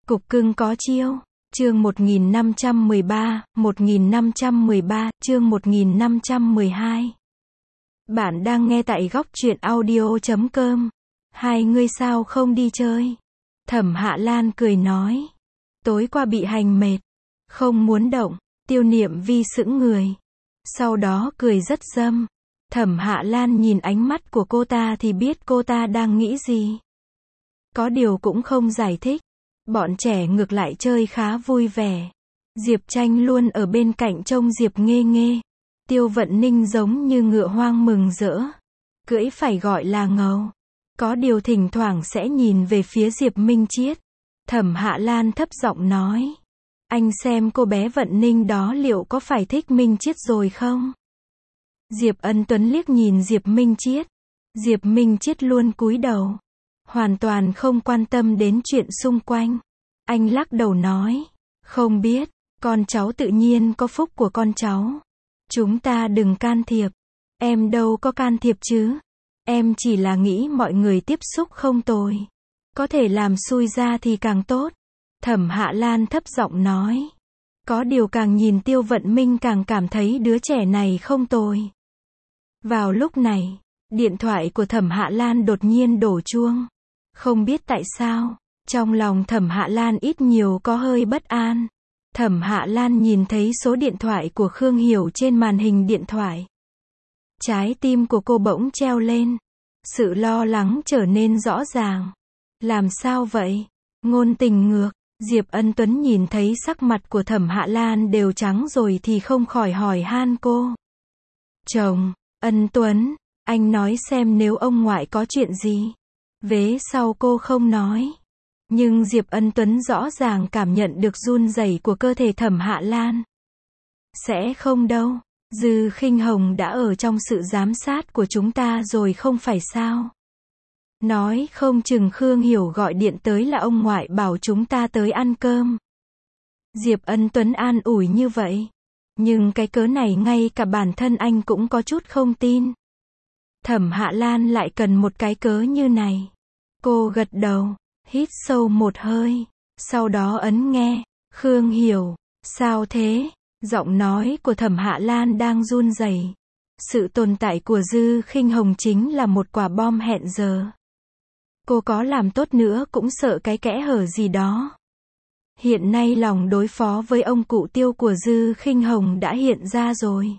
Cục cưng có chiêu. Chương 1513, chương 1512. Bạn đang nghe tại góc truyện audio.com. Hai ngươi sao không đi chơi? Thẩm Hạ Lan cười nói. Tối qua bị hành mệt, không muốn động. Tiêu Niệm Vi sững người, sau đó cười rất dâm. Thẩm Hạ Lan nhìn ánh mắt của cô ta thì biết cô ta đang nghĩ gì. Có điều cũng không giải thích. Bọn trẻ ngược lại chơi khá vui vẻ. Diệp Tranh luôn ở bên cạnh trông Diệp Nghê Nghê. Tiêu Vận Ninh giống như ngựa hoang mừng rỡ. Cưỡi phải gọi là ngầu. Có điều thỉnh thoảng sẽ nhìn về phía Diệp Minh Chiết. Thẩm Hạ Lan thấp giọng nói. Anh xem cô bé Vận Ninh đó liệu có phải thích Minh Chiết rồi không? Diệp Ân Tuấn liếc nhìn Diệp Minh Chiết. Diệp Minh Chiết luôn cúi đầu, hoàn toàn không quan tâm đến chuyện xung quanh. Anh lắc đầu nói. Không biết, con cháu tự nhiên có phúc của con cháu. Chúng ta đừng can thiệp. Em đâu có can thiệp chứ. Em chỉ là nghĩ mọi người tiếp xúc không tồi. Có thể làm xui ra thì càng tốt. Thẩm Hạ Lan thấp giọng nói. Có điều càng nhìn Tiêu Vận Minh càng cảm thấy đứa trẻ này không tồi. Vào lúc này, điện thoại của Thẩm Hạ Lan đột nhiên đổ chuông. Không biết tại sao, trong lòng Thẩm Hạ Lan ít nhiều có hơi bất an. Thẩm Hạ Lan nhìn thấy số điện thoại của Khương Hiểu trên màn hình điện thoại. Trái tim của cô bỗng treo lên. Sự lo lắng trở nên rõ ràng. Làm sao vậy? Ngôn Tình Ngược. Diệp Ân Tuấn nhìn thấy sắc mặt của Thẩm Hạ Lan đều trắng rồi thì không khỏi hỏi han cô. Chồng, Ân Tuấn, anh nói xem nếu ông ngoại có chuyện gì. Vế sau cô không nói. Nhưng Diệp Ân Tuấn rõ ràng cảm nhận được run rẩy của cơ thể Thẩm Hạ Lan. Sẽ không đâu. Dư Khinh Hồng đã ở trong sự giám sát của chúng ta rồi không phải sao? Nói không chừng Khương Hiểu gọi điện tới là ông ngoại bảo chúng ta tới ăn cơm. Diệp Ân Tuấn an ủi như vậy. Nhưng cái cớ này ngay cả bản thân anh cũng có chút không tin. Thẩm Hạ Lan lại cần một cái cớ như này. Cô gật đầu, hít sâu một hơi, sau đó ấn nghe. Khương Hiểu, sao thế? Giọng nói của Thẩm Hạ Lan đang run rẩy. Sự tồn tại của Dư Khinh Hồng chính là một quả bom hẹn giờ. Cô có làm tốt nữa cũng sợ cái kẽ hở gì đó. Hiện nay lòng đối phó với ông cụ Tiêu của Dư Khinh Hồng đã hiện ra rồi.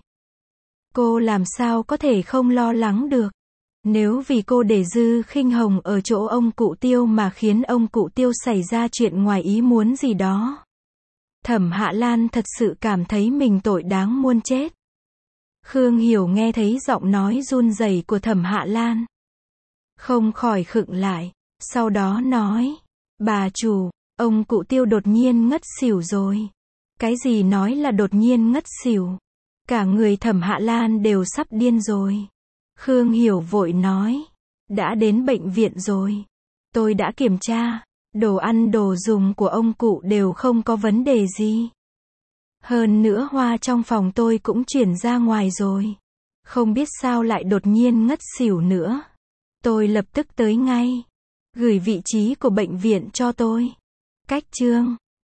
Cô làm sao có thể không lo lắng được. Nếu vì cô để Dư Khinh Hồng ở chỗ ông cụ Tiêu mà khiến ông cụ Tiêu xảy ra chuyện ngoài ý muốn gì đó. Thẩm Hạ Lan thật sự cảm thấy mình tội đáng muôn chết. Khương Hiểu nghe thấy giọng nói run rẩy của Thẩm Hạ Lan. Không khỏi khựng lại, sau đó nói. Bà chủ, ông cụ Tiêu đột nhiên ngất xỉu rồi. Cái gì nói là đột nhiên ngất xỉu? Cả người Thẩm Hạ Lan đều sắp điên rồi. Khương Hiểu vội nói. Đã đến bệnh viện rồi. Tôi đã kiểm tra. Đồ ăn đồ dùng của ông cụ đều không có vấn đề gì. Hơn nữa hoa trong phòng tôi cũng chuyển ra ngoài rồi. Không biết sao lại đột nhiên ngất xỉu nữa. Tôi lập tức tới ngay. Gửi vị trí của bệnh viện cho tôi. Cách chương